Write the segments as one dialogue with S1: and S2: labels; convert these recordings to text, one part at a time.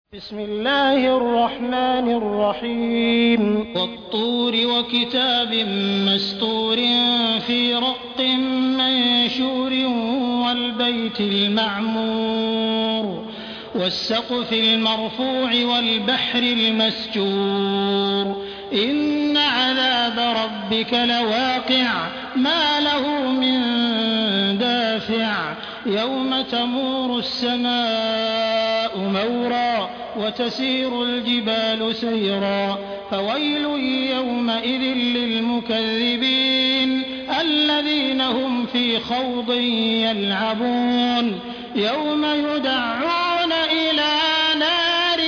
S1: بسم الله الرحمن الرحيم والطور وكتاب مسطور في رق منشور والبيت المعمور والسقف المرفوع والبحر المسجور إن عذاب ربك لواقع ما له من دافع يوم تمور السماء مورا وتسير الجبال سيرا فويل يومئذ للمكذبين الذين هم في خوض يلعبون يوم يدعون إلى نار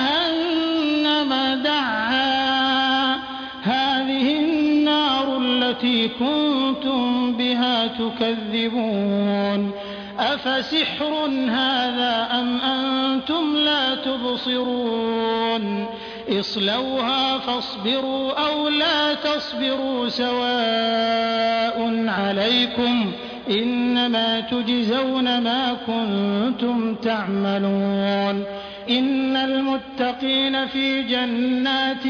S1: جهنم دعا هذه النار التي كنتم بها تكذبون أفسحر هذا أم أنتم لا تبصرون اصلوها فاصبروا أو لا تصبروا سواء عليكم إنما تجزون ما كنتم تعملون إن المتقين في جنات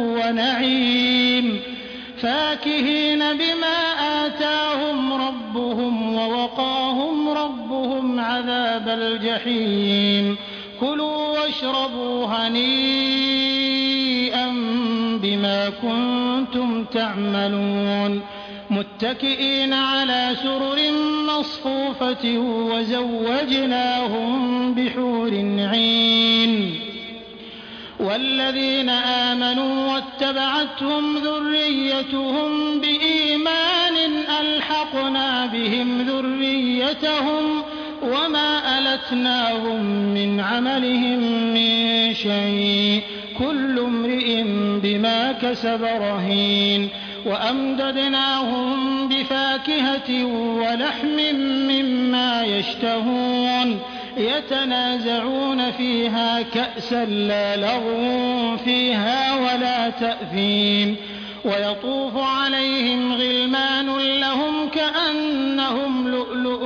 S1: ونعيم فاكهين بما آتاهم ربهم ووقاهم ربهم عذاب الجحيم كلوا واشربوا هنيئا بما كنتم تعملون متكئين على سرر مصفوفة وزوجناهم بحور عين والذين آمنوا واتبعتهم ذريتهم بإيمان ألحقنا بهم ذريتهم وما ألتناهم من عملهم من شيء كل امرئ بما كسب رهين وأمددناهم بفاكهة ولحم مما يشتهون يتنازعون فيها كأسا لا لغو فيها ولا تأثيم ويطوف عليهم غلمان لهم كأنهم لؤلؤ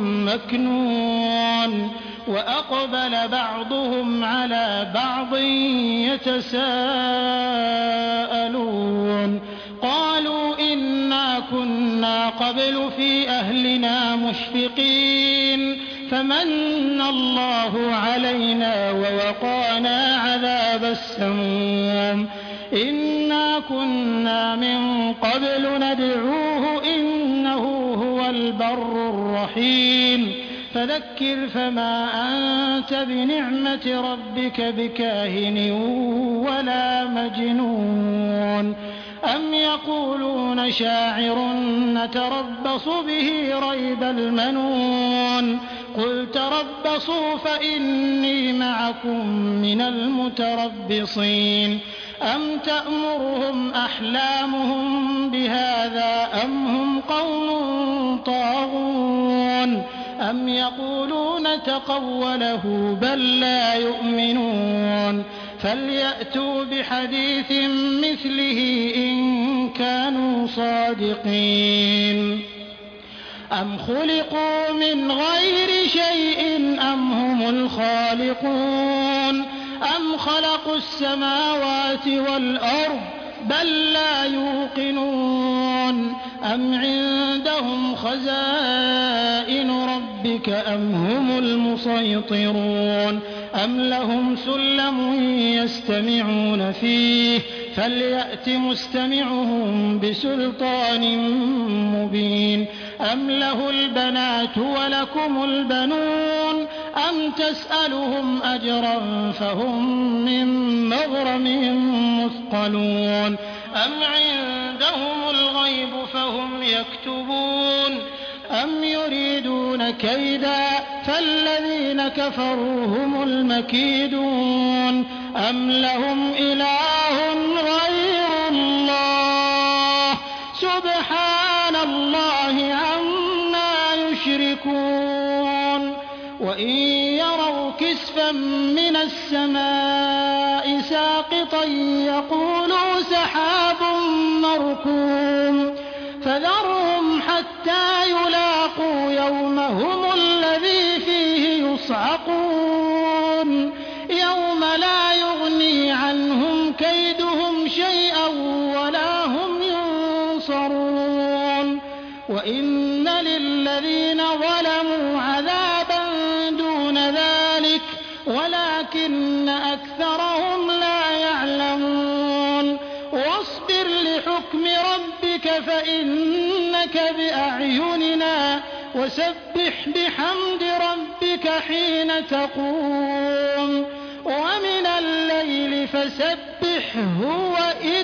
S1: مكنون وأقبل بعضهم على بعض يتساءلون قالوا إنا كنا قبل في أهلنا مشفقين فمن الله علينا ووقانا عذاب السموم إنا كنا من قبل ندعوه إنه هو البر الرحيم فذكر فما أنت بنعمة ربك بكاهن ولا مجنون أم يقولون شاعر نتربص به ريب المنون قل تربصوا فإني معكم من المتربصين أم تأمرهم أحلامهم بهذا أم هم قوم طاغون أم يقولون تقوله بل لا يؤمنون فليأتوا بحديث مثله إن كانوا صادقين أم خلقوا من غير شيء أم هم الخالقون أم خلقوا السماوات والأرض بل لا يوقنون أم عندهم خزائن ربك أم هم المسيطرون أم لهم سلم يستمعون فيه فليأت مستمعهم بسلطان مبين أم له البنات ولكم البنون أم تسألهم أجرا فهم من مغرم مثقلون أم عندهم الغيب فهم يكتبون أم يريدون كيدا فالذين كفروا هم المكيدون أم لهم إله غير الله سبحان الله عما يشركون وإن يروا كسفا من السماء ساقطا يقولوا سحاب مركوم فذرهم حتى يلاقوا يومهم الذي فيه يصعقون يوم وإن للذين ظلموا عذابا دون ذلك ولكن أكثرهم لا يعلمون واصبر لحكم ربك فإنك بأعيننا وسبح بحمد ربك حين تقوم ومن الليل فسبحه